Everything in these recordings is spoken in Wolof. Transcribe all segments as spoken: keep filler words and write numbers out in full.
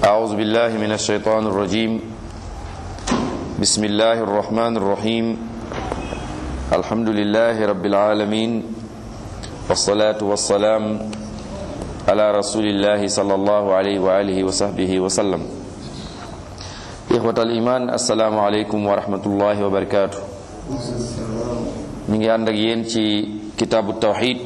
أعوذ بالله من الشيطان الرجيم بسم الله الرحمن الرحيم الحمد لله رب العالمين والصلاة والسلام على رسول الله صلى الله عليه وآله وصحبه وسلم إخوة الإيمان السلام عليكم ورحمة الله وبركاته نيجي عندك ينتي كتاب التوحيد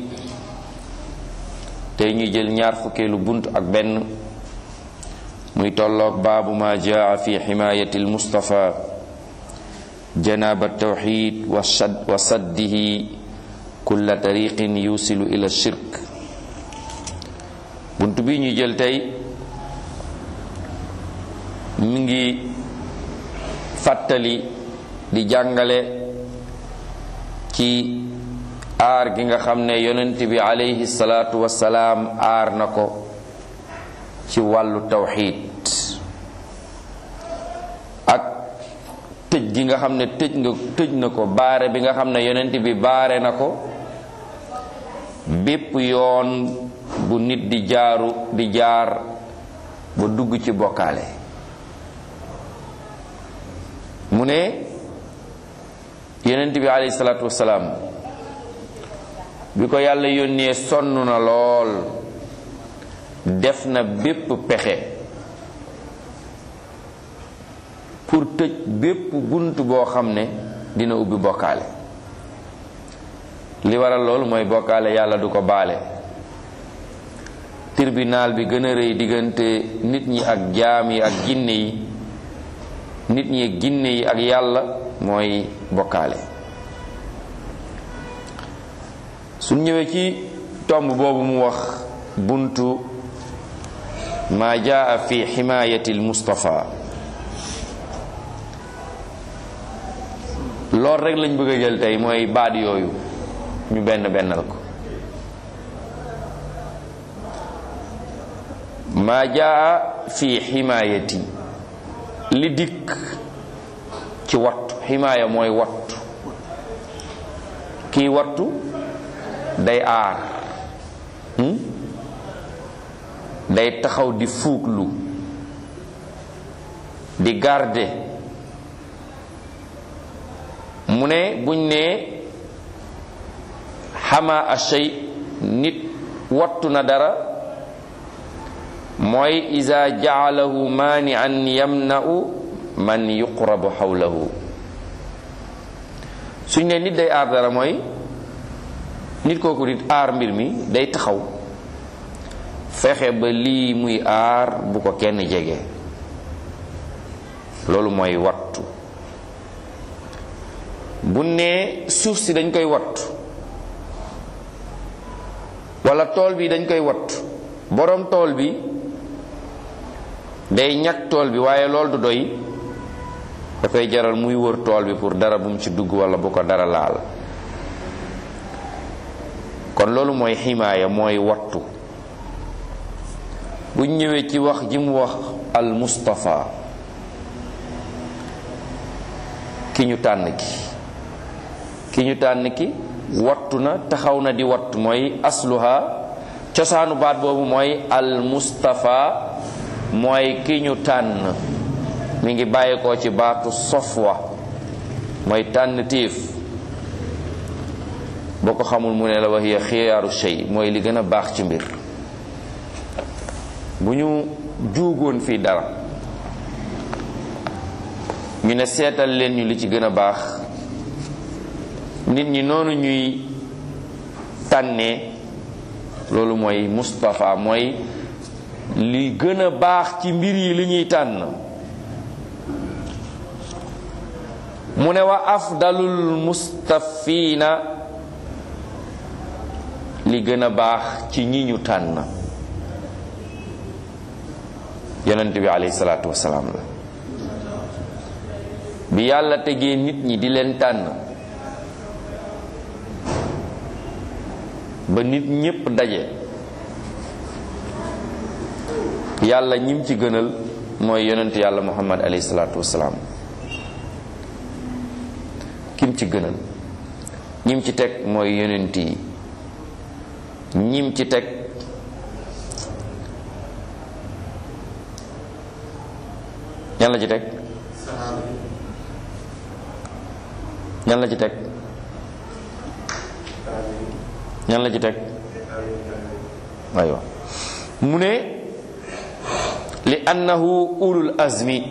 tey ñu jël ñaar fukkeelu bunt ak benn muy tolloog baabu ma jaa fi himayati almustafa janab at-tawhid wa saddihi kulla tariqin yusilu ila shirk. bunt bi ñu jël tey mi ngi fàttali di jàngale ci aar gi nga xam ne yonent bi alayhi salaatu wassalaam aar na ko ci wàllu tawxiid ak tëj gi nga xam ne tëj nga tëj na ko baare bi nga xam ne yonent bi baare na ko bépp yoon bu nit di jaaru di jaar ba dugg ci bokkaale. mu ne yonent bi alayhi salaatu wassalaam bi ko yàlla yónnee sonn na lool def na bépp pexe pour tëj bépp bunt boo xam ne dina ubbi bokkaale. li waral loolu mooy bokkaale yàlla du ko baale. tribunal bi gën a rëy diggante nit ñi ak jaam yi ak ginne yi nit ñi ak ginne yi ak yàlla mooy bokkaale. su ñëwee ci tomb boobu mu wax buntu ma jaa fi himayati al-Mustafa lool rek lañ bëgg a jël tey mooy baat yooyu ñu benn bennal ko. ma jaa fi himayati li dikk ci wattu himaaya mooy wattu kii wattu day aar day taxaw di fuuglu di garder. mu ne buñ ne xama ashay nit wattu na dara mooy iza ja'alahu mani'an yamna'u man yuqrabu hawlahu. suñ ne nit day aar dara mooy nit kooku di aar mbir mi day taxaw fexe ba lii muy aar bu ko kenn jege. loolu mooy wattu. bu nee suuf si dañ koy wattu walla tool bi dañ koy wattu boroom tool bi day ñag tool bi waaye loolu du doy dafay jaral muy wër tool bi pour dara bu mu ci dugg walla bu ko dara laal. kon loolu mooy ximaaya mooy wattu. bu ñëwee ci wax ji mu wax al Mustafa ki ñu tànn ki ki ñu tànn ki wattu na taxaw na di wattu mooy asluha cosaanu baat boobu mooy al Mustafa mooy ki ñu tànn mi ngi bàyyeekoo ci baatu sofwa mooy tànn téef. boo ko xamul mu ne la wax ya xiyaaru shay mooy li gën a baax ci mbir. bu ñu juugoon fii dara ñu ne seetal leen ñu li ci gën a baax nit ñi noonu ñuy tànnee loolu mooy Mustafa mooy li gën a baax ci mbir yi li ñuy tànn. mu ne wa afdalul mustafina li gën a baax ci ñi ñu tànn yonent bi alayhi salaatu wassalaam la. bi yàlla tegee nit ñi di leen tànn ba nit ñépp daje yàlla ñim ci gënal mooy yonent yàlla muhammad alayhi salaatu wassalaam. kim ci gënal ñim ci teg mooy yonent yi ñim ci teg ñan la ci teg ñan la ci teg ñan la ci teg aywa mu ne li annahu ulul azmi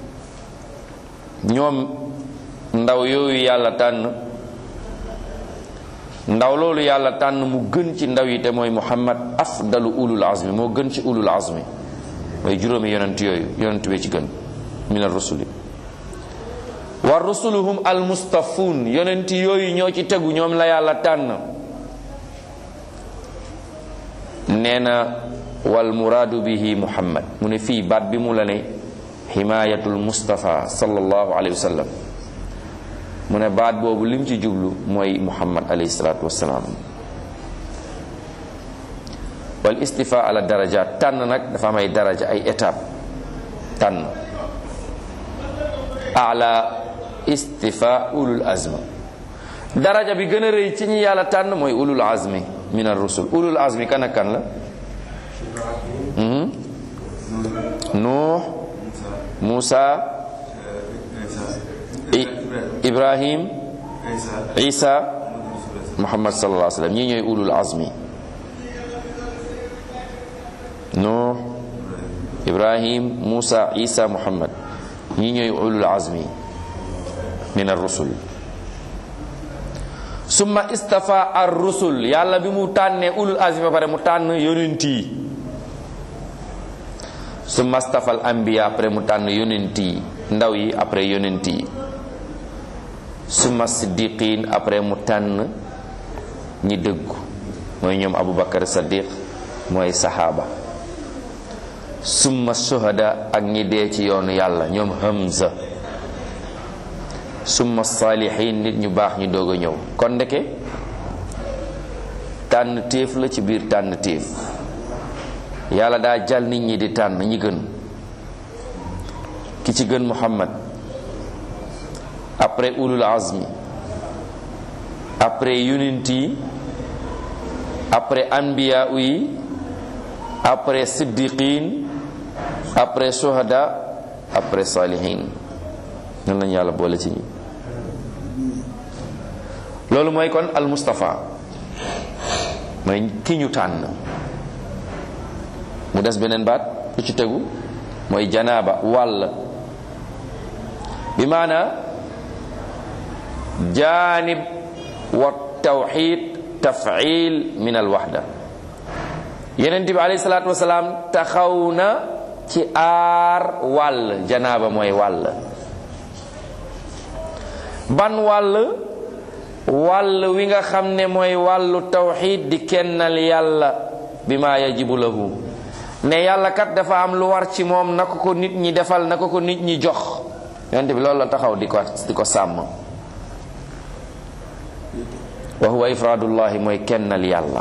ñoom ndaw yooyu yàlla tànn ndaw loolu yàlla tànn mu gën ci ndaw yi te mooy muhammad afdalu ulul azmi moo gën ci ulul azmi mooy juróomi yonent yooyu yonent bi ci gën min ar rusuli wa rusuluhum al mustafun yonent yooyu ñoo ci tegu ñoom la yàlla tànn nee na wal muraadu bihi muhammad mu ne fii baat bi mu la ne himayatul mustafa sallallahu alayhi wa sallam mu ne baat boobu lim ci jublu mooy muhammad alayhi salatu wasalaam wal istifa ala darajaat tànn nag dafa am ay daraja ay étape tànn ala istifa ulul azmi daraja bi gën a rëy ci ñi yàlla tànn mooy ulul azmi min ar rusul ulul azmi kan ak kan la nuux Musa Ibrahim Isa Muhammad sallallahu alayhi wa sallam ñii ñooy ulul azmi nuux Ibrahim Musa Isa Muhammad ñii ñooy ulul azmi min ar rusul summa istafa ar rusul yàlla bi mu tànnee ulul azmi ba pare mu tànn yonent yi summa istafa al anbiya après mu tànn yonent yi ndaw yi après yonent yi summa siddiqin après mu tànn ñi dëggu mooy ñoom Abubakar Saddiq mooy saxaaba summa shuhada ak ñi dee ci yoonu yàlla ñoom Hamza summa saalihin nit ñu baax ñu doog a ñëw kon ndeke tànn téef la ci biir tànn téef yàlla daa jàll nit ñi di tànn ñi gën ki ci gën Muhammad après ulul azmi après yonent yi après anbiya yi après siddiqin après shuhada après salihin nan lañu yàlla boole ci ñi loolu mooy kon al mustafa mooy ki ñu tànn mu des beneen baat lu ci tegu mooy janaaba wàll bi maana janib wa tawxid taf'il min al wahda yonent bi alayhi salaatu wasalaam taxaw na ci aar wàll janaaba mooy wàll ban wàll wàll wi nga xam ne mooy wàllu tawxid di kennal yàlla bi ma yajibu lahu ne yàlla kat dafa am lu war ci moom na ko ko nit ñi defal na ko ko nit ñi jox yonent bi loolu la taxaw di ko di ko sàmm wa huwa ifraadullahi mooy kennal yàlla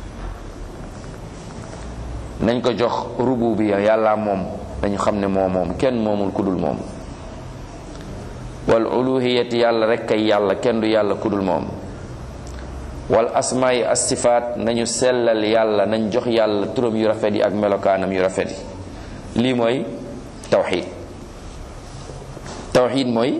nañ ko jox rububiya yàlla moom dañu xam ne moo moom kenn moomul kudul moom wal uluhiyati yàlla rek kay yàlla kenn du yàlla kudul moom wal asmaa'i as-sifaat nañu sellal yàlla nañ jox yàlla turam yu rafet yi ak melokaanam yu rafet yi lii mooy tawxid tawxid mooy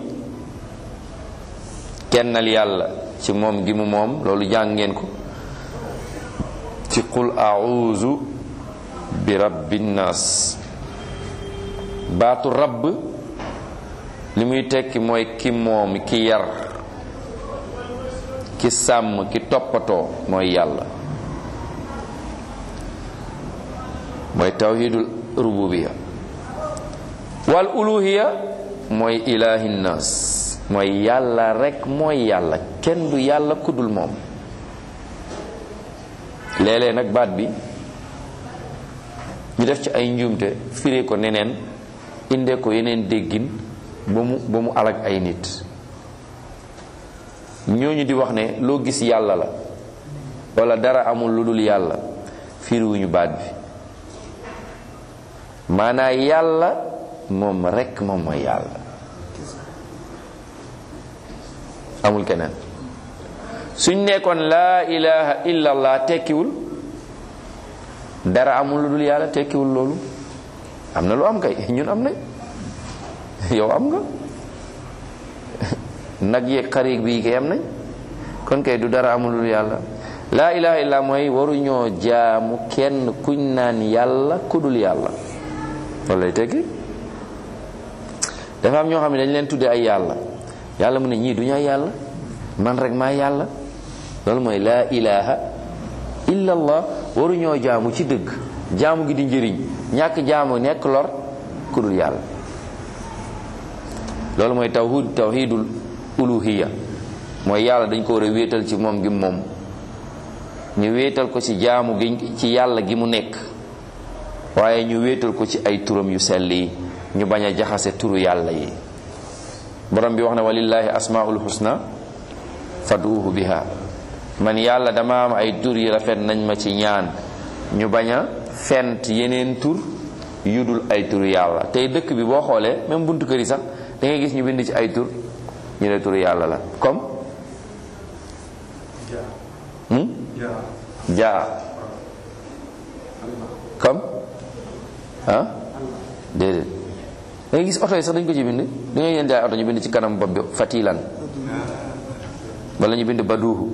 kennal yàlla ci moom gi mu moom loolu jàng ngeen ko ci qul a'uuzu bi rabbin naas baatu rabb li muy tekki mooy ki moom ki yar ki sàmm ki toppatoo mooy yàlla mooy tawhidul rububiya wal uluhiya mooy ilahin nas mooy yàlla rek mooy yàlla kenn du yàlla kudul moom léeg-léeg nag baat bi ñu def ci ay njuumte firee ko neneen indee ko yeneen déggin ba mu ba mu alag ay nit ñooñu di wax ne loo gis yàlla la wala dara amul lu dul yàlla firiwuñu baat bi maanaa yàlla moom rekk moom mooy yàlla amul keneen suñ nekkoon laa ilaha illa allah tekkiwul dara amul lu dul yàlla tekkiwul loolu am na lu am kay ñun am nañ yow am nga nag yeeg xarit bii kay am nañ kon kay du dara amul yàlla. laa ilaha illa mooy waruñoo jaamu kenn kuñ naan yàlla ku dul yàlla loolu lay teggi. dafa am ñoo xam ne dañ leen tudde ay yàlla yàlla mu ne ñii duñu ay yàlla man rek maa yàlla loolu mooy laa ilaha illa allah. waruñoo jaamu ci dëgg jaamu gi di njëriñ ñàkk jaamu nekk lor ku dul yàlla. loolu mooy tawhid tawhidul uluhiyya mooy yàlla dañ ko war a wéetal ci moom gi moom ñu wéetal ko ci jaamu gi ci yàlla gi mu nekk waaye ñu wéetal ko ci ay turam yu sell yi ñu bañ a jaxase turu yàlla yi. borom bi wax na walillahi asmaul husna fad'uhu biha man yàlla dama am ay tur yi rafet nañ ma ci ñaan ñu bañ a fent yeneen tur yu dul ay turu yàlla. tey dëkk bi boo xoolee même buntu kër yi sax da ngay gis ñu bind ci ay tur ñu ne turu yàlla la comme jaa comme ah déedéet da ngay gis oto yi sax dañ ko ci bind da ngay yéen jaay oto ñu bind ci kanam bopp bi fatilan wala ñu bind baduuhu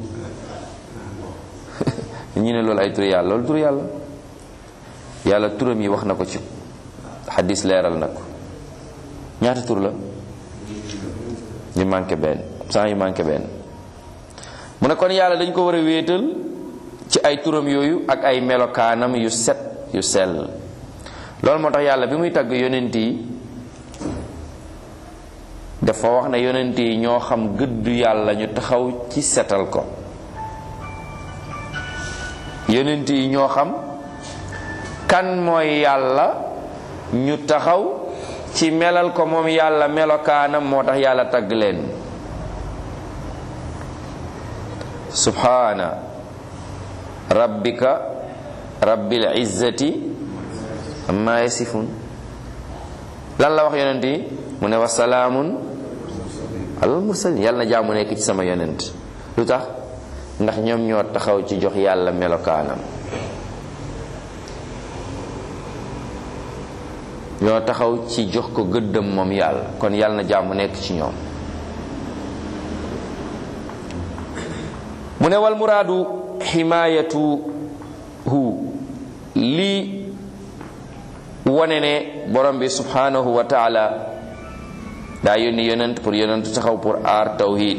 ñu ne loolu ay turu yàlla loolu turu yàlla yàlla turam yi wax na ko ci xadis leeral na ko ñaata tur la ñu manqué benn sans yu manqué benn mu ne kon yàlla dañ ko war a wéetal ci ay turam yooyu ak ay melokaanam yu set yu sell. loolu moo tax yàlla bi muy tagg yonent yi dafa wax ne yonent yi ñoo xam gëddu yàlla ñu taxaw ci setal ko. yonent yi ñoo xam kan mooy yàlla ñu taxaw ci melal ko moom yàlla melokaanam moo tax yàlla tagg leen. subhaana rabbika rabbil izzati amma yasifun. lan la wax yonent yi mu ne wa salaamun alal mursalin yàlla na jaamu nekk ci sama yonent. lu tax ndax ñoom ñoo taxaw ci jox yàlla melokaanam ñoo taxaw ci jox ko gëddam moom yàlla kon yàlla na jaamu nekk ci ñoom. mu ne wal muraadu himaayatuhu lii wone ne borom bi subhanahu wa taala daa yónni yonent pour yonent taxaw pour aar tawhid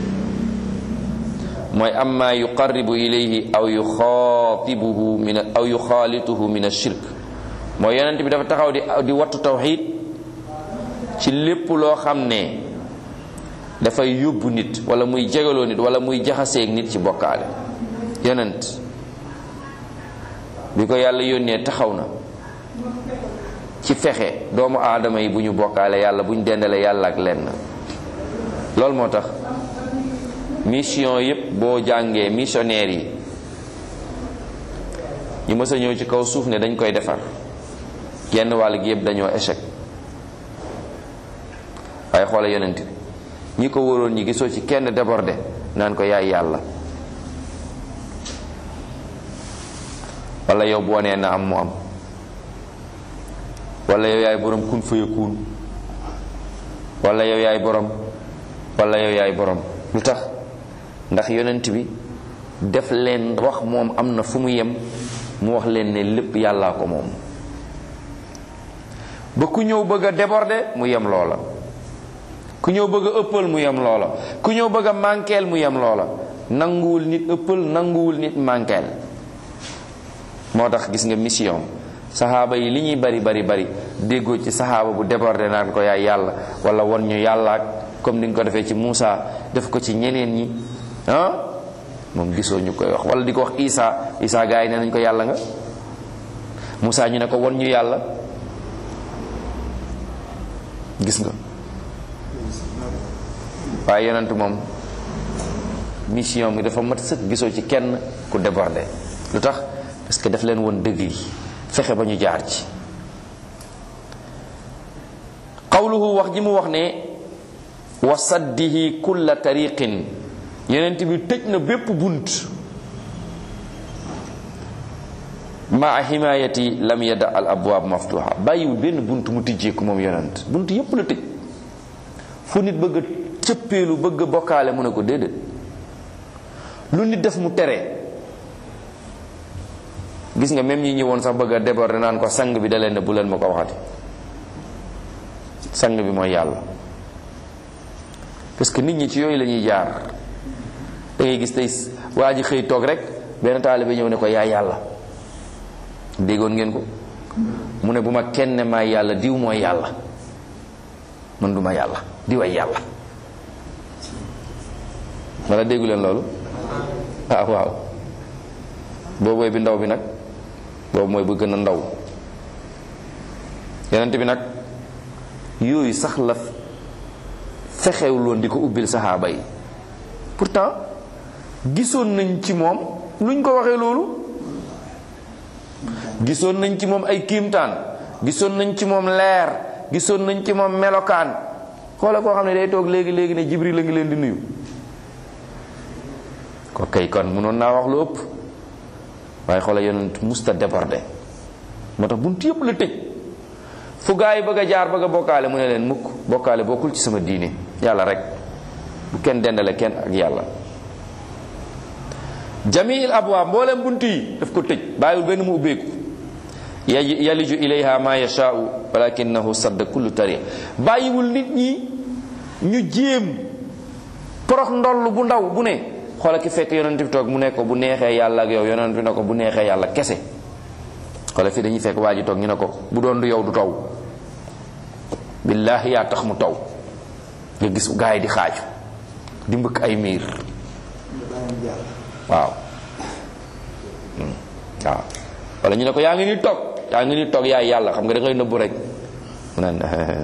mooy amma yuqarribu ilayhi aw yuxaatibuhu min aw yuxaalituhu min ashirk mooy yonent bi dafa taxaw di di wattu tawhid ci lépp loo xam ne dafay yóbbu nit wala muy jegaloo nit wala muy jaxaseeg nit ci bokkaale. yonent bi ko yàlla yónnee taxaw na ci fexe doomu aadama yi bu ñu bokkaale yàlla bu ñu dendale yàlla ak lenn. loolu moo tax mission yépp boo jàngee missionnaire yi ñu mës a ñëw ci kaw suuf ne dañ koy defar genn wàll gi yépp dañoo échec. waaye xoola yonent bi ñi ko wóoroon ñi gisoo ci kenn débordé naan ko yaay yàlla wala yow boo nee na am mu am wala yow yaay borom kun fayakun wala yow yaay borom wala yow yaay borom. lu tax ndax yonent bi def leen wax moom am na fu mu yem mu wax leen ne lépp yàllaa ko moom ba ku ñëw bëgg a déborder mu yem loola ku ñëw bëgg a ëppal mu yem loola ku ñëw bëgg a mànkeel mu yem loola nanguwul nit ëppal nanguwul nit mànkeel. moo tax gis nga mission saxaaba yi li ñuy bari bari bari déggoo ci saxaaba bu déborder naan ko yaay yàlla wala won ñu yàlla comme ni nga ko defee ci Muusa def ko ci ñeneen ñi ah moom gisoo ñu koy wax wala di ko wax Isa Isa gaa yi nee nañ ko yàlla nga Muusa ñu ne ko won ñu yàlla gis nga. waaye yonent moom mission bi dafa mat sëkk gisoo ci kenn ku déborder. lu tax parce que daf leen woon dëgg yi fexe ba ñu jaar ci. qawluhu wax ji mu wax ne wa saddihi kulla tariqin yonent bi tëj na bépp bunt maa himayati lam yada al abwaab maftuha bàyyiwul benn bunt mu tijjeeku moom yonent bunt yépp la tëj fu nit bëgg a cëppeelu bëgg a bokkaale mu ne ko déedéet. lu nit def mu tere. gis nga même ñi ñëwoon sax bëgg a déborder naan ko sang bi da leen ne bu leen ma ko waxati. sang bi mooy yàlla. parce que nit ñi ci yooyu la ñuy jaar. da ngay gis tey waa ji xëy toog rek benn taalibe ñëw ne ko yaa yàlla. déggoon ngeen ko. mu ne bu ma kenn ne maay yàlla diw mooy yàlla. man du ma yàlla diw ay yàlla. wala déggu leen loolu. ah waaw. boobooy bi ndaw bi nag. boobu mooy bu gën a ndaw. yonent bi nag yooyu sax la fexewuloon di ko ubbil saxaaba yi. pourtant gisoon nañ ci moom luñ ko waxee loolu. gisoon nañ ci moom ay kiimtaan. gisoon nañ ci moom leer. gisoon nañ ci moom melokaan. xoola koo xam ne day toog léegi léegi ne Jibril la ngi leen di nuyu. ko kay kon mënoon naa wax lu ëpp. waaye xoola yonent musta débordé. moo tax bunt yëpp la tëj. fu gaa yi bëgg a jaar bëgg a bokkaale mu ne leen mukk bokkaale bokkul ci sama diine yàlla rek. bu kenn dendale kenn ak yàlla. jamiil abwaab mboolem bunt yi daf ko tëj bàyyiwul benn mu ubbeeku. yaliju ilayha ma yashaau walakinahu sadda kullu tariq. bàyyiwul nit ñi ñu jéem porox ndoll bu ndaw bu ne. xoola ki fekk yonent bi toog mu ne ko bu neexee yàlla ak yow yonent bi ne ko bu neexee yàlla kese. xoola fii dañuy fekk waa ji toog ñu ne ko bu doon du yow du taw. billaahi yaa tax mu taw. nga gis gaa yi di xaaju. di mbëkk ay miir. waaw. waaw wala ñu ne ko yaa ngi ni toog yaa ngi ni toog yaay yàlla xam nga da ngay nëbbu rek. mu naan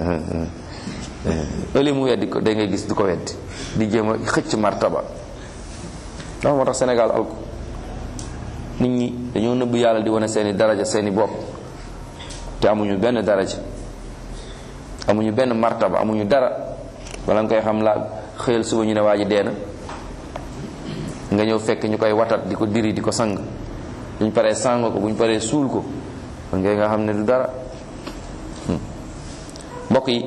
ëllëg mu weddi ko da ngay gis du ko weddi. di jéem a xëcc martaba. ndax moo tax Sénégal alko nit ñi dañoo nëbb yàlla di wane seeni daraja seeni bopp te amuñu benn daraja amuñu benn martaba amuñu dara wala nga koy xam laa xëyal suba ñu ne waa ji dee na nga ñëw fekk ñu koy watat di ko diri di ko sang buñ paree sang ko buñ paree suul ko kon ngay nga xam ne du dara. mbokk yi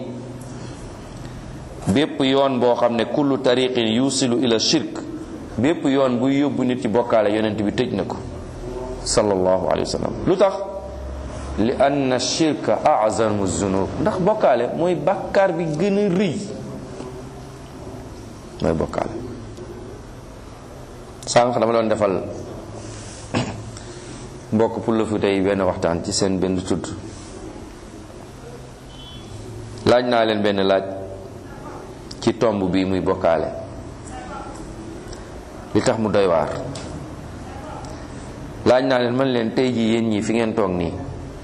bépp yoon boo xam ne kullu tariqin yusilu ila shirk bépp yoon buy yóbbu nit ci bokkaale yonent bi tëj na ko sallallahu alayhi wa sallam. lu tax li anna shirka a'zamu zunub ndax bokkaale mooy bàkkaar bi gën a rëy mooy bokkaale. sànq dama doon defal mbokk pour la fi tey benn waxtaan ci seen benn tudd laaj naa leen benn laaj ci tomb bi muy bokkaale li tax mu doy waar. laaj naa leen man leen tey ji yéen ñii fi ngeen toog nii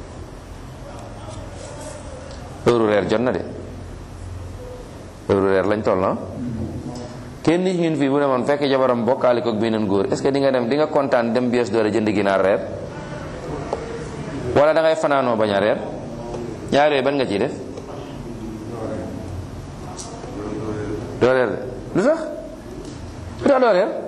heure reer jot na de heure reer lañ toll na kenn nit ñun fii bu ne man fekk jabaram bokkaale ko ak beneen góor est-ce que di nga dem di nga kontaan dem bies doole jënd ginaar reer wala da ngay fanaanoo bañ a reer ñaar yooyu ban nga ciy def doo reer de lu tax lu tax doo reer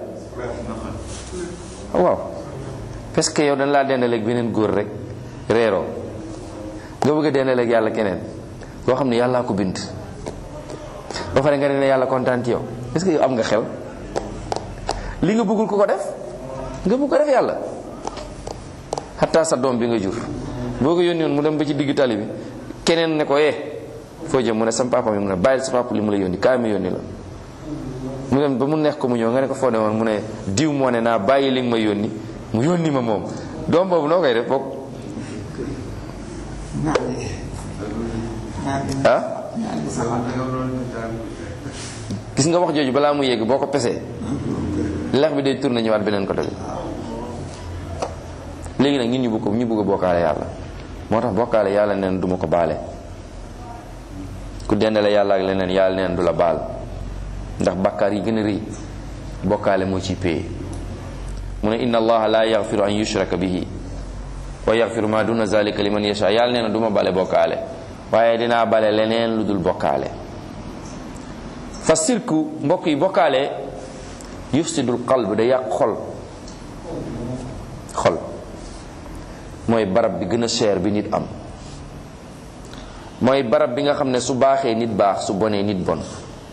waaw parce que yow dañ laa dendaleeg beneen góor rek reeroo nga bëgg a dendaleeg yàlla keneen koo xam ne yàllaa ko bind ba pare nga ne yàlla kontaan ci yow est-ce que yow am nga xel li nga bëggul ko ko def nga bëgg ko def yàlla. xataa sa doom bi nga jur boo ko yónni woon mu dem ba ci digg tali bi keneen ne ko eh foo jëm mu ne sam papa mi mu ne bàyyil sa papa li mu la yónni kaay ma yónni la mu dem ba mu neex ko mu ñëw nga ne ko foo ne woon mu ne diw moo ne naa bàyyi li nga ma yónni mu yónni ma moom doom boobu noo koy def boog ah gis nga wax jooju balaa mu yegg boo ko pesee lex bi day tourné ñëwaat beneen côté bi. léegi nag ñun ñu bëgg ko ñu bëgg a bokkaale yàlla moo tax bokkaale yàlla neen du ma ko baale ku dendale yàlla ak leneen yàlla neen du la baal ndax bàkkaar yi gën a rëy bokkaale moo ciy paye. mu ne inna allaha la yaghfiru an yushraka bihi wa yaghfiru ma duna zalika liman yasha yàlla nee na du ma bale bokkaale waaye dinaa bale leneen lu dul bokkaale. fa sirku mbokk yi bokkaale yufsidul qalb da yàq xol xol mooy barab bi gën a cher bi nit am mooy barab bi nga xam ne su baaxee nit baax su bonee nit bon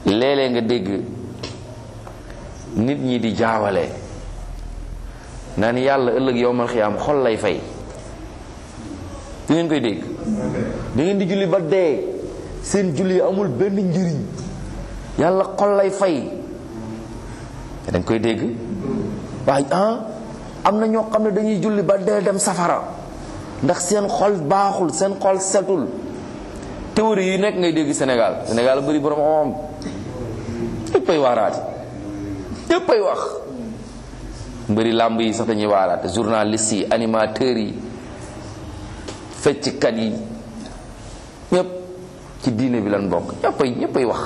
léeg-léeg nga dégg nit ñi di jaawale naan yàlla ëllëg yowmal xiyaam xol lay fay. di ngeen koy dégg da ngeen di julli ba dee seen julli amul benn njëriñ yàlla xol lay fay. da nga koy dégg waaye ah am na ñoo xam ne dañuy julli ba dee dem safara ndax seen xol baaxul seen xol setul. théorie yi nekk ngay dégg Sénégal Sénégal bari borom xam ñëppay waaraate ñëppay wax. mbëri làmb yi sax dañuy waaraate journalistes yi animateurs yi fecckat yi ñëpp ci diine bi lan bokk ñëppay ñëppay wax.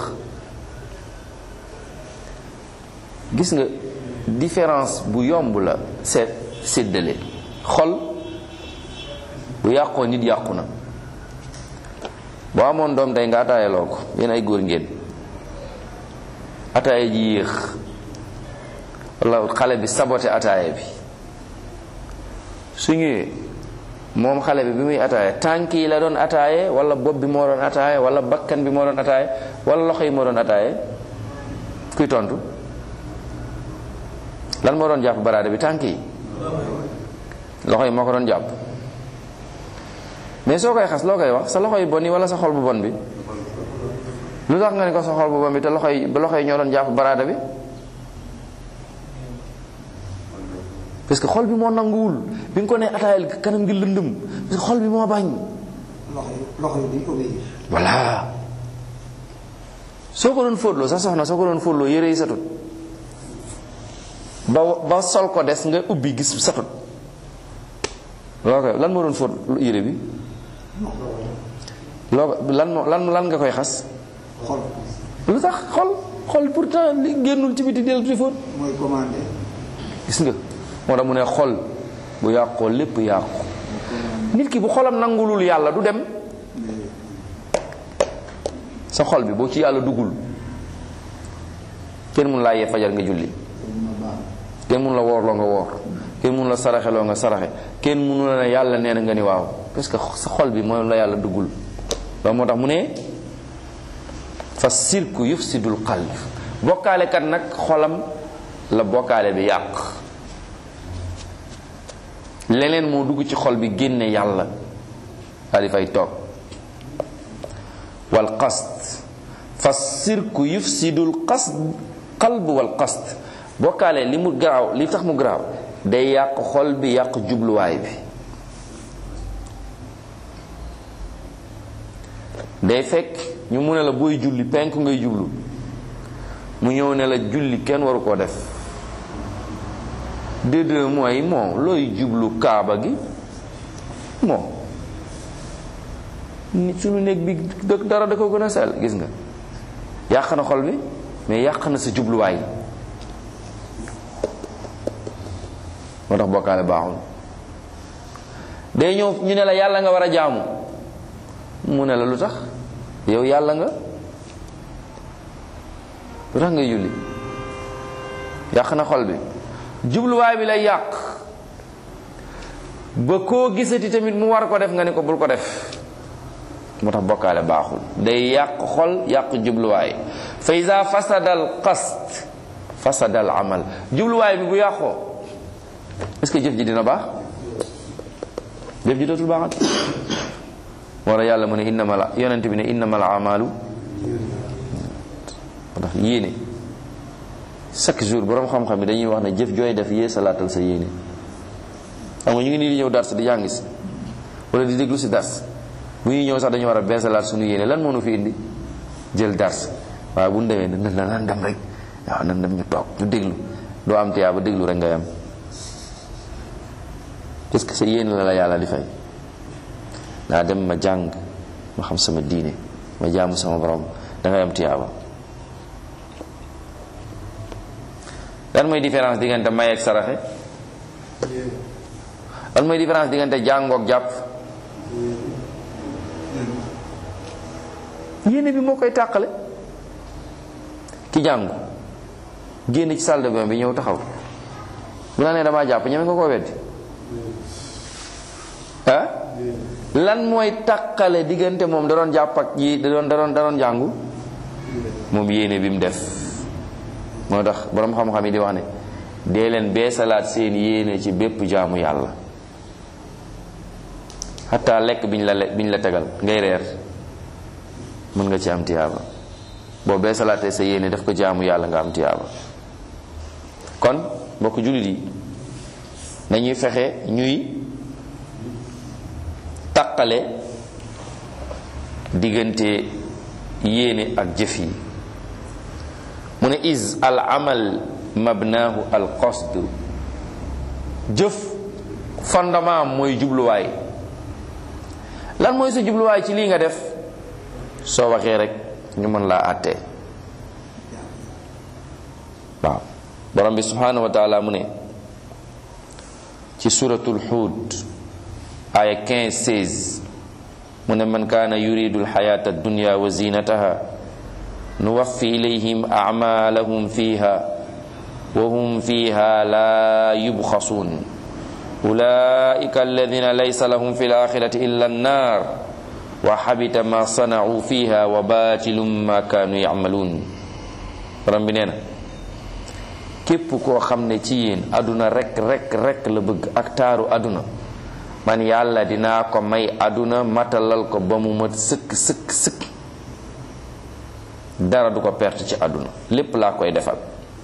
gis nga différence bu yomb la seet séddale xol bu yàqoo nit yàqu na. boo amoon doom tey nga ataayaloo ko yéen ay góor ngeen ataaya ji yéex walla xale bi saboté ataaya bi su ñëwee moom xale bi bi muy ataaya tànk yi la doon ataaye walla bopp bi moo doon ataaye walla bakkan bi moo doon ataaye walla loxo yi moo doon ataaye kuy tontu lan moo doon jàpp baraade bi tànk yi loxo yi moo ko doon jàpp. mais soo koy xas loo koy wax sa loxo yi bon yi wala sa xol bu bon bi lu tax nga ne ko sa xol bu bon bi te loxo yi ba loxo yi ñoo doon jàpp baraada bi parce que xol bi moo nanguwul bi nga ko ne ataayal kanam gi lëndëm parce que xol bi moo bañ. loxo yi duñ obéir. voilà soo ko doon fóotloo sa soxna soo ko doon fóotloo yére yi satut ba ba sol ko des nga ubbi gis satut loo koy lan moo doon fóot yére bi. loo lan lan lan nga koy xas. xol. lu tax xol xol pourtant li génnul ci biti dellu ci fóot. mooy commandé. gis nga moo tax mu ne xol bu yàqoo lépp yàqu. nit ki bu xolam nangulul yàlla du dem. sa xol bi boo ci yàlla duggul kenn mun laa yee fajar nga julli. kenn mun la woorloo nga woor. kenn mun la saraxeloo nga saraxe kenn munu la ne yàlla nee na nga ni waaw parce que sa xol bi mooy la yàlla duggul. loolu moo tax mu ne fa sirku yufsidul qalb bokkaale kat nag xolam la bokkaale bi yàq leneen moo dugg ci xol bi génne yàlla daal di fay toog wal qasd fa sirku yufsidul qasd qalb wal qasd bokkaale li mu garaaw li tax mu garaaw day yàq xol bi yàq jubluwaay bi day fekk ñu mu ne la booy julli penku ngay jublu mu ñëw ne la julli kenn waru koo def déedéet mooy moo looy jublu kaaba gi moo nit suñu néeg bi dara da ko gën a sell gis nga yàq na xol bi mais yàq na sa jubluwaay moo tax bokkaale baaxul day ñëw ñu ne la yàlla nga war a jaamu mu ne la lu tax yow yàlla nga lu tax ngay julli yàq na xol bi jubluwaay bi lay yàq ba koo gisati tamit mu war ko def nga ne ko bul ko def moo tax bokkaale baaxul day yàq xol yàq jubluwaay fa iza fasadal qasd fasadal amal jubluwaay bi bu yàqoo est-ce que jëf ji dina baax jëf ji dootul baaxat moo tax yàlla mu ne innamal yonent bi ne innamal amalu moo tax yéene chaque jour borom xam-xam yi dañuy wax ne jëf jooy def yee salaatal sa yéene xam nga ñu ngi nii di ñëw dars di jàng si wala di déglu si dars bu ñuy ñëw sax dañu war a beesalaat suñu yéene lan moo nu fi indi jël dars waaye bu ñu demee na nan dem rek waaw nan dem ñu toog ñu déglu doo am tiyaa ba déglu rek ngay am parce que sa yéene la la yàlla di fay naa dem ma jàng ma xam sama diine ma jaamu sama borom dangay am tiyaaba lan mooy différence diggante may ak saraxe lan mooy différence diggante jàngook jàpp yéene bi moo koy tàqale ki jàngu génn ci salle de bain bi ñëw taxaw bu la nee damaa jàpp ñeme nga koo weddi ah lan mooy tàqale diggante moom da doon jàpp ak yi da doon da doon da doon jàngu moom yéene bi mu def. moo tax borom xam-xam yi di wax ne dee leen beesalaat seen yéene ci bépp jaamu yàlla. xataa lekk biñ la biñ la tegal ngay reer mën nga ci am tiyaaba boo beesalaatee sa yéene def ko jaamu yàlla nga am tiyaaba. kon mbokk jullit yi nañuy fexe ñuy taqale diggante yéene ak jëf yi. mu ne is al amal mabnaahu al qasd, jëf fondement mooy jubluwaay. lan mooy sa jubluwaay ci lii nga def? soo waxee rek ñu mën laa àttee. waaw borom bi subhanahu wa taala mu ne ci suratul Hud aya quinze seize mu ne man kaana yuridu alxayata addunya wa zinataha nuwaffi ilayhim a'malahum fiha wa hum fiha la yubxasun ulaika alladina laysa lahum fi alaxirati illa annar wa habita ma sana'u fiha wa batilum ma kanu ya'malun. borom bi nee na képp koo xam ne ci yéen aduna rek rek rek la bëgg ak taaru aduna, man yàlla dinaa ko may aduna matalal ko ba mu mat sëkk sëkk sëkk, dara du ko perte ci aduna, lépp laa koy defal.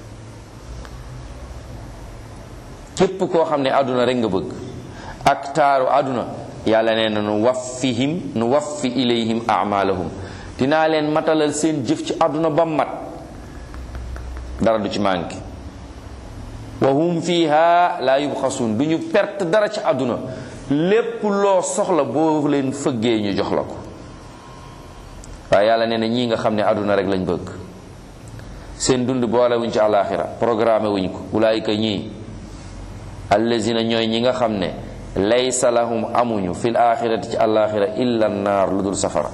képp koo xam ne aduna rek nga bëgg ak taaru aduna, yàlla nee na nu waffihim nu waffi ilayhim a'malahum, dinaa leen matalal seen jëf ci aduna ba mat, dara du ci manqué. wa hum fiha la yubxasun, du ñu perte dara ci aduna, lépp loo soxla boo leen fëggee ñu jox la ko. waaye yàlla nee na ñii nga xam ne aduna rek lañ bëgg, seen dund boole wuñ ci àllaaxira, programme wuñ ko, ulaayika ñii allazina ñooy ñi nga xam ne laysa lahum amuñu fil axirati ci àllaaxira illa naar, lu dul safara.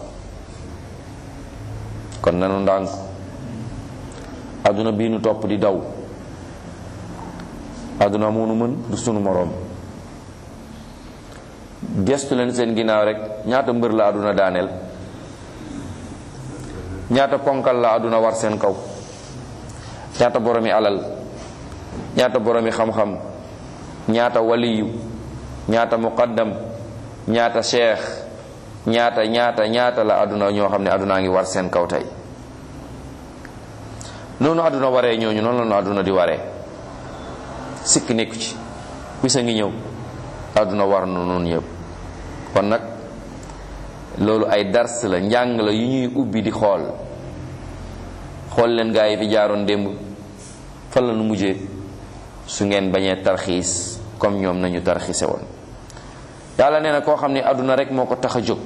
kon nanu ndànk aduna bii nu topp di daw, aduna moo nu mën, du sunu moroom. gestu leen seen ginnaaw rek, ñaata mbër la aduna daaneel, ñaata ponkal la aduna war seen kaw, ñaata boromi alal, ñaata boromi xam-xam, ñaata waliyu, ñaata muqaddam, ñaata cheikh, ñaata ñaata ñaata la aduna ñoo xam ne aduna ngi war seen kaw tey. noonu aduna waree ñooñu, noonu la nu aduna di waree, sikk nekku ci. bisa ngi ñëw aduna war na noonu yëpp. kon nag loolu ay dars la, njàng la yu ñuy ubbi di xool xool leen gaa yi fi jaaroon démb fan la nu mujjee, su ngeen bañee tarxiis comme ñoom nañu tarxiise woon. yàlla nee na koo xam ne aduna rek moo ko tax a jóg,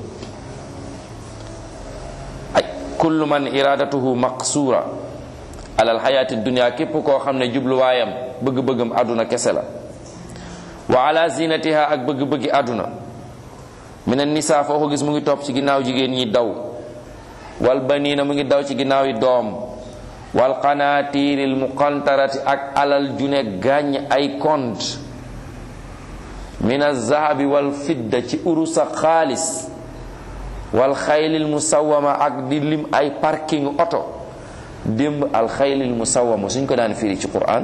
ay kullu man iradatuhu maqsura ala alxayaati dunia, képp koo xam ne jubluwaayam bëgg-bëggam aduna kese la, wa ala zinatiha ak bëgg-bëggi aduna, min an-nisa foo ko gis mu ngi topp ci ginnaaw jigéen ñi daw, wal banina mu ngi daw ci ginnaaw yi doom, wal qanatiril muqantarati ak alal june gàññ ay compte, min az-zahabi wal fidda ci urus ak xaalis, wal xaylil musawwama ak di lim ay parking oto. démb al xaylil musawwama suñ ko daan firi ci Qur'an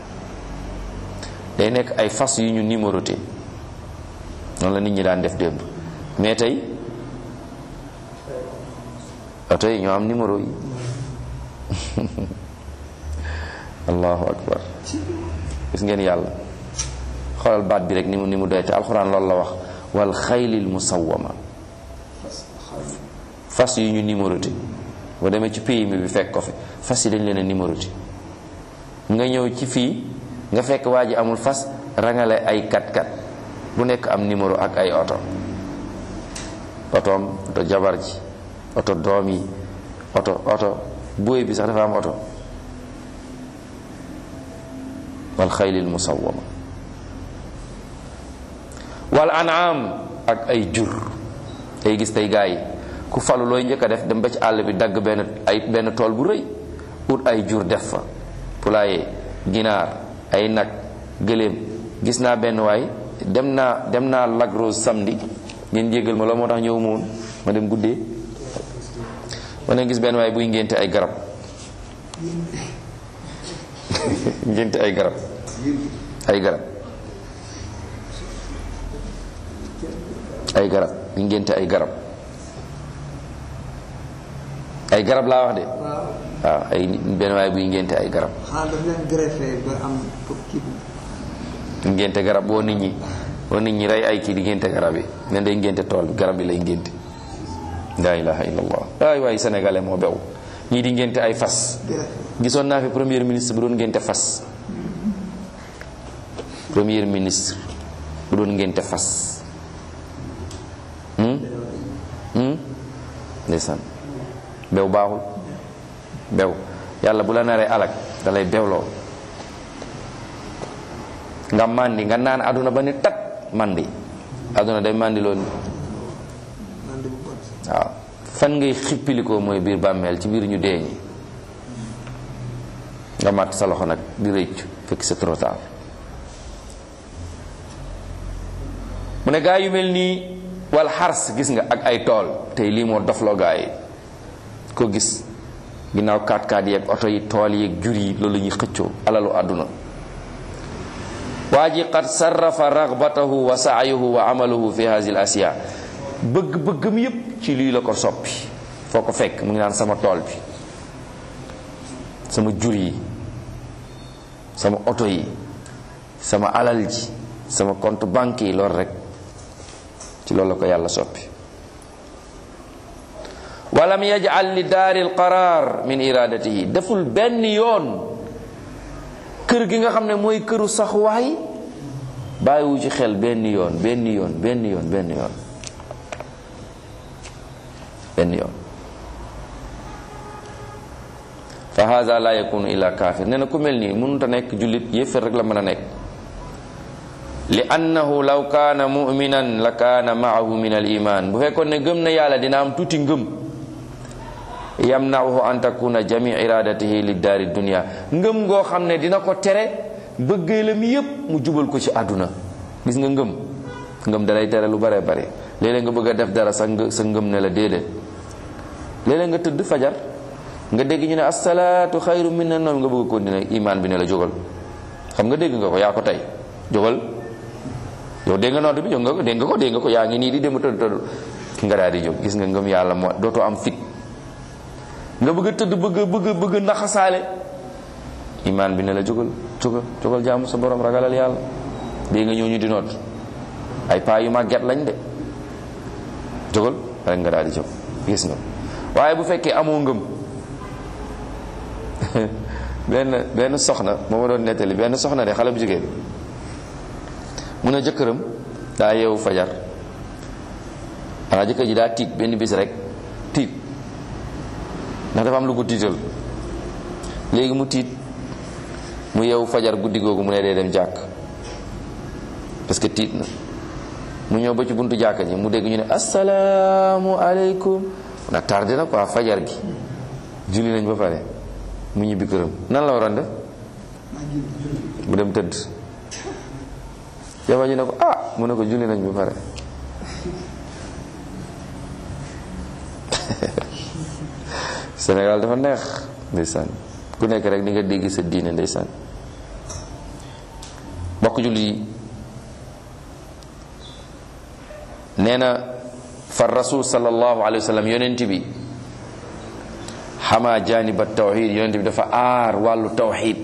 day nekk ay fas yu ñu numéroté, noonu la nit ñi daan def démb. mais tey oto yi ñoo am numéro yi. allahu akbar. gis ngeen yàlla xoolal baat bi rek ni mu ni mu doy te alxuraan loolu la wax, wal xaylil musawwama, fas yu ñu numéroté. boo demee ci pays mi bi fekk ko fi fas yi dañ leen a numéroté. nga ñëw ci fii nga fekk waa ji amul fas, rangale ay kat-kat bu nekk am numéro ak ay oto, otoom oto jabar ji, oto doom yi, oto oto booy bi sax dafa am oto. wal xaylil musawwama wal an'am ak ay jur. tey gis tey gaa yi ku falu looy njëkk a def dem ba ci àll bi dagg benn ay benn tool bu rëy, ut ay jur def fa, poulailler, ginaar, ay nag, gëléem. gis naa benn waay, dem naa dem naa Lac Rose samedi, ngeen jéggal ma loolu moo tax ñëw moon ma dem guddee, ma ne gis benn waay buy ngénte ay garab ngénte ay garab ay garab ay garab ñu ngénte ay garab ay garab laa wax de waaw waaw ay benn waay buy ngénte ay garab xaaral daf leen greffé ba am kii bi. ngénte garab boo nit ñi boo nit ñi rey ay kii di ngénte garab yi ne day ngénte tool bi garab bi lay ngénte la ilaha illallah waay waay sénégalais moo bew ñii di ngénte ay fas gisoon naa fi premier ministre bu doon ngénte fas premier ministre bu doon ngénte fas ndeysaan bew baaxul bew yàlla bu la naree alak da lay bewloo nga màndi nga naan aduna ba ni tat màndi aduna day màndi loolu waaw fan ngay xippilikoo mooy biir bàmmeel ci biir ñu dee ñi nga màtt sa loxo nag di rëccu fekk c'est trop tard mu ne gaa yu mel nii wal xars gis nga ak ay tool tey lii moo dofloo gaa yi ko gis ginnaaw kaat kaat yeeg oto yi tool yeeg jur yi loolu ñuy xëccoo alalu àdduna waa ji qad sarrafa ragbatahu wa saayuhu wa amaluhu fi hazihi al asiya bëgg-bëggam yépp ci lii la ko soppi foo ko fekk mu ngi naan sama tool bi sama jur yi sama oto yi sama alal ji sama compte banque yi loolu rek ci loolu la ko yàlla soppi walam yaj'al li daaril qaraar min iradatihi deful benn yoon kër gi nga xam ne mooy këru saxuwaay bàyyiwu ci xel benn yoon benn yoon benn yoon benn yoon benn yoon fa haza la yakunu illa kaafir nee na ku mel nii mënut a nekk jullit yéefar rek la mën a nekk li annahu law kaana mu'minan la kaana ma'ahu min al iman bu fekkoon ne gëm na yàlla dina am tuuti ngëm yamna'uhu an takuna jami' iradatihi li daari dunya ngëm ngoo xam ne dina ko tere bëggeelam yépp mu jubal ko ci àdduna gis nga ngëm ngëm dalay tere lu bare bare léeg-léeg nga bëgg a def dara sa sa ngëm ne la déedéet léeg-léeg nga tëdd fajar nga dégg ñu ne as-salaatu xayru minan nawm nga bëgg a continuer iman bi ne la jógal xam nga dégg nga ko yaa ko tey jógal yow dégg nga nodd bi jóg nga ko dégg nga ko dégg nga ko yaa ngi nii di dem tëdd tëdd nga daal di jóg gis nga ngëm yàlla moo dootoo am fit nga bëgg a tëdd bëgg bëgg bëgg naxasaale iman bi ne la jógal jógal jógal jaamu sa borom ragalal yàlla dégg nga ñëw ñu di nodd ay paa yu màgget lañ de jógal rek nga daal di jóg gis nga waaye bu fekkee amoo ngëm benn benn soxna moo ma doon nettali benn soxna de xale bu jigéen mun a jëkkëram daa yeewu fajar xanaa jëkkër ji daa tiit benn bis rek tiit ndax dafa am lu ko tiital léegi mu tiit mu yeewu fajar guddi googu mu ne dee dem jàkk parce que tiit na mu ñëw ba ci buntu jàkka ji mu dégg ñu ne assalaamu aleykum na tardé na quoi fajar gi julli nañ ba pare mu ñibbi këram nan la waroon def mu dem tëdd jabar ji ne ko ah mu ne ko julli nañ ba pare Sénégal dafa neex ndeysaan ku nekk rek di nga dégg sa diine ndeysaan bokk julli yi nee na fa rasul sallallahu alayhi wa sallam yonent bi xama janiba tawxid yonent bi dafa aar wàllu tawxid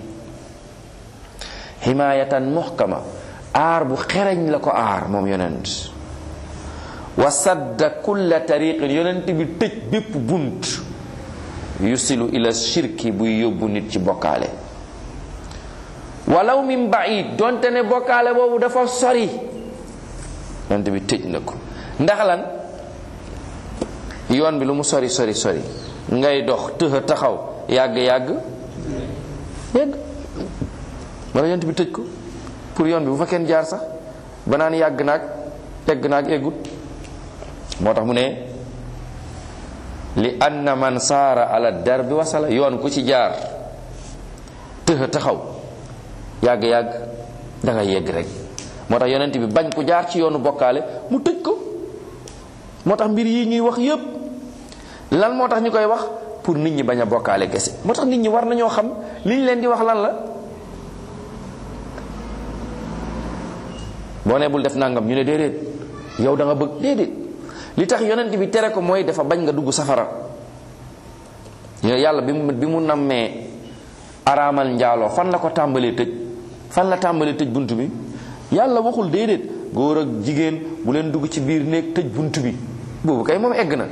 himayatan muhkama aar bu xereñ la ko aar moom yonent wa sadda kulla tariqin yonent bi tëj bépp bunt yusilu ila shirki buy yóbbu nit ci bokkaale walaw min baid donte ne bokkaale boobu dafa sori yonent bi tëj na ko ndax lan yoon bi lu mu sori sori sori ngay dox tëxa taxaw yàgg yàgg yàgg wala yonent bi tëj ko pour yoon bi bu fa kenn jaar sax ba naan yàgg naag egg naag eggut moo tax mu ne li anna man saara ala darbi wasala yoon ku ci jaar tëxa taxaw yàgg yàgg da nga yegg rek moo tax yonent bi bañ ku jaar ci yoonu bokkaale mu tëj ko moo tax mbir yi ñuy wax yépp lan moo tax ñu koy wax pour nit ñi bañ a bokkaale kese. moo tax nit ñi war nañoo xam li ñu leen di wax lan la. boo nee bul def nangam ñu ne déedéet yow da nga bëgg déedéet li tax yonent bi tere ko mooy dafa bañ nga dugg safara. yàlla bi mu bi mu nammee araamal njaaloo fan la ko tàmbalee tëj fan la tàmbalee tëj bunt bi yàlla waxul déedéet góor ak jigéen bu leen dugg ci biir néeg tëj bunt bi boobu kay moom egg na.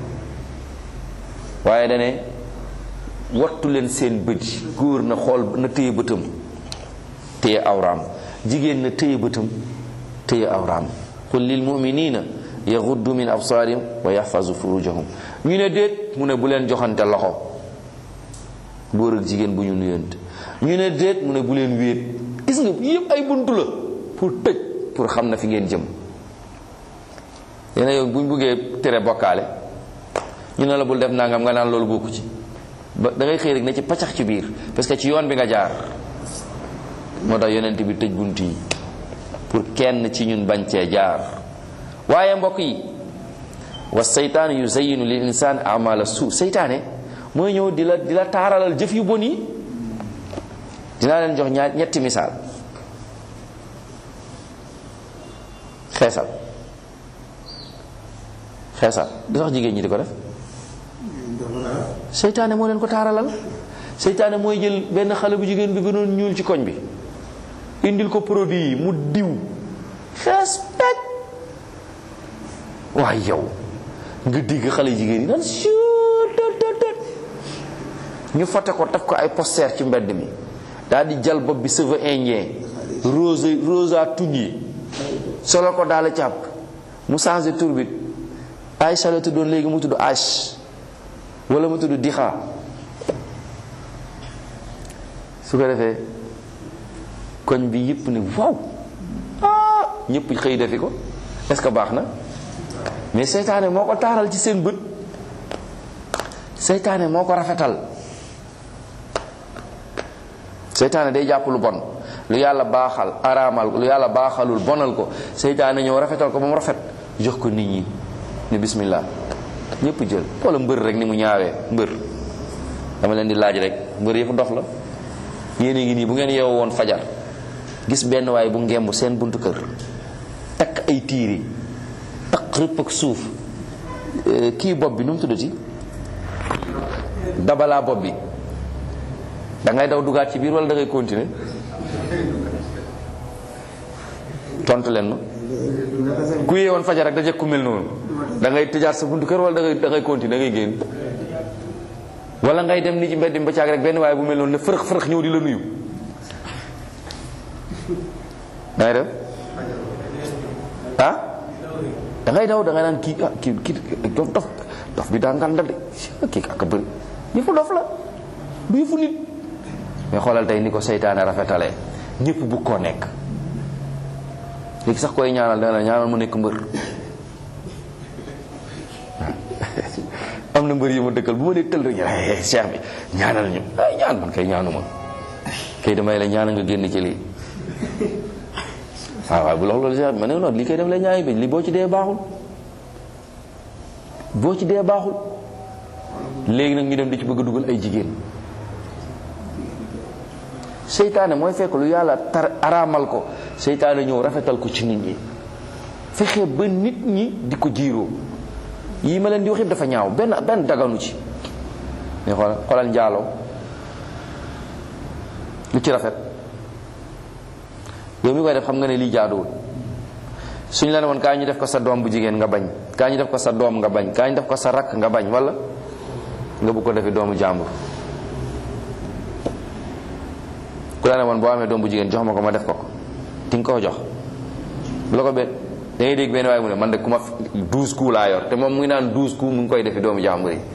waaye dane wattu leen seen bët yi góor na xool na téye bëtam téye awraam jigéen na téye bëtam téye awraam qul lil mu'minina yaghuddu min absarihim wa yahfazu furujahum ñu ne déet mu ne bu leen joxante loxo góor ak jigéen bu ñu nuyante ñu ne déet mu ne bu leen wéet gis nga yëpp ay buntu la pour tëj pour xam na fi ngeen jëm. yéena yow buñ buggee tere bokkaale ñu ne la bul def nangam nga naan loolu bokku ci ba da ngay xëy rek ne ci paccax ci biir parce que ci yoon bi nga jaar. moo tax yonent bi tëj bunt yi pour kenn ci ñun bañ cee jaar. waaye mbokk yi wa seytaan yuzayyinu lil insaan amala suu seytaane mooy ñëw di la di la taaralal jëf yu bon yi. dinaa leen jox ñaar ñetti misaal. xeesal xeesal du sax jigéen ñi di ko def seytaane moo leen ko taaralal. seytaane mooy jël benn xale bu jigéen bi gënoon ñuul ci koñ bi indil ko produit yi mu diw xees pet waaye yow nga digg xale jigéen yi naan ñu fote ko taf ko ay poster ci mbedd mi daal di jal bopp bi cheveux indien rose rosa tuñ yi solo ko daal càpp mu changé tur bi Aïcha la tuddoon léegi mu tudd Aïch wala mu tudd Dixa su ko defee koñ bi yëpp ne waaw ah ñëpp xëy defi ko est-ce que baax na mais seytaane moo ko taaral ci seen bët seytaane moo ko rafetal. seytaane day jàpp lu bon lu yàlla baaxal araamal lu yàlla baaxalul bonal ko seytaane ñëw rafetal ko ba mu rafet jox ko nit ñi ne bismillah ñëpp jël wala mbër rek ni mu ñaawee mbër dama leen di laaj rek mbër yëpp dox la. yéen a ngi nii bu ngeen yeewoo woon fajar gis benn waay bu ngemb seen buntu kër takk ay tiiri takk rëpp ak suuf kii bopp bi nu mu tuddati dabalaa bopp bi da ngay daw dugaat ci biir wala da ngay continuer tontu leen ma ku yeewoon fajar rek da jëkk ku mel noonu da ngay tëjaat sa buntu kër wala da ngay da ngay continuer da ngay génn wala ngay dem ni ci mbedd mi ba caag rek benn waaye bu mel noonu ne fërëx fërëx ñëw di la nuyu ngay def ah da ngay daw da ngay naan kii ah kii kii dof dof dof bi daa ngàndal de kii ak a bëri yëfu dof la du yëfu nit mais xoolal tey ni ko seytaane rafetalee ñëpp bu koo nekk léegi sax koy ñaanal dana ñaanal mu nekk mbër am na mbër yi ma dëkkal bu ma dee tël rek ñu cheikh bi ñaanal ñu ay ñaan man kay ñaanuma kay damay la ñaanal nga génn ci lii waaw waaw bu lox loolu cheikh bi ma ne noonu lii kay def la ñaani bañ li boo ci dee baaxul boo ci dee baaxul léegi nag ñu dem di ci bëgg a dugal ay jigéen seytaane mooy fekk lu yàlla tar araamal ko seytaane ñëw rafetal ko ci nit ñi fexe ba nit ñi di ko jiiroo yii ma leen di wax yëpp dafa ñaaw benn benn daganu ci mais xoolal xoolal njaaloo lu ci rafet yow mi koy def xam nga ne lii jaaduwul suñu la ne woon kaa ñu def ko sa doom bu jigéen nga bañ kaa ñu def ko sa doom nga bañ kaa ñu def ko sa rakk nga bañ wala nga bu ko defee doomu jàmbur ku la ne woon boo amee doom bu jigéen jox ma ko ma def ko ko di nga ko jox bu la ko benn da ngay dégg benn waaye mu ne man de ku ma douze coups laa yor te moom mu ngi naan douze coups mu ngi koy defi doomu jàmbur yi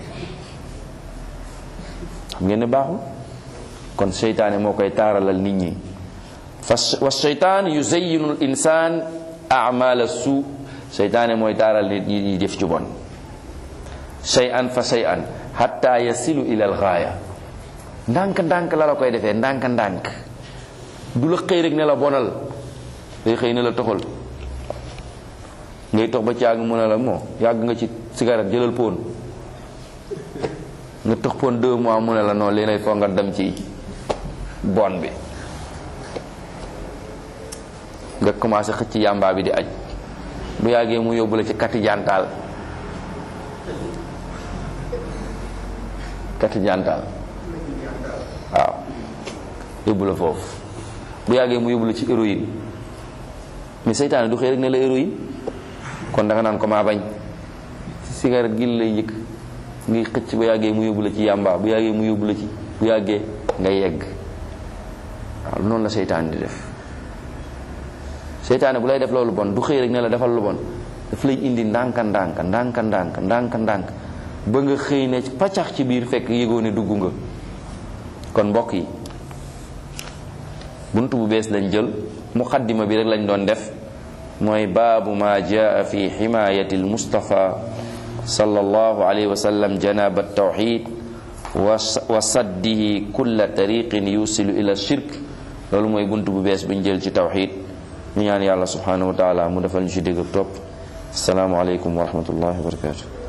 xam ngeen ne baaxul kon seytaane moo koy taaralal nit ñi fa wa seytaan yuzayyinu al insaan a'mal suu seytaane mooy taaral nit ñi ñi def ci bon shay'an fa shay'an hatta yasilu ila al gaaya ndànk ndànk la la koy defee ndànk ndànk du la xëy rek ne la bonal day xëy ne la toxal ngay tox ba caag mu ne la moo yàgg nga ci cigarette jëlal poon nga tëxpoon deux mois mu ne la noonu li lay foog nga dem ci bon bi nga commencé xëcc yàmbaa bi di aj bu yàggee mu yóbbu la ci kati jantaal kati jantaal waaw yóbbu la foofu bu yàggee mu yóbbu la ci héroïne mais seytaane du xëy rek ne la héroïne kon da nga naan ko maa bañ cigarette gi lay njëkk ngi xëcc bu yàggee mu yóbbu la ci yàmbaa bu yàggee mu yóbbu la ci bu yàggee nga yegg waaw noonu la seytaane di def seytaane bu lay def loolu bon du xëy rek ne la defal lu bon daf lay indi ndànka ndànka ndànka ndànka ndànka ndànk ba nga xëy ne paccax ci biir fekk yëgoo ne dugg nga kon mbokk yi buntu bu bees lañ jël muqaddima bi rek lañ doon def mooy baabu ma jaa fi himayati almustafa sallallahu alayhi wa sallam janaba tawxid wa saddihi kulla tariqin yusilu ila shirk loolu mooy buntu bu bees buñ jël ci tawxid ñu ñaan yàlla subhanahu wa taala mu defal ñu ci dégg ak topp. Assalaamu aleykum wa rahmatullahi wa barakatuh.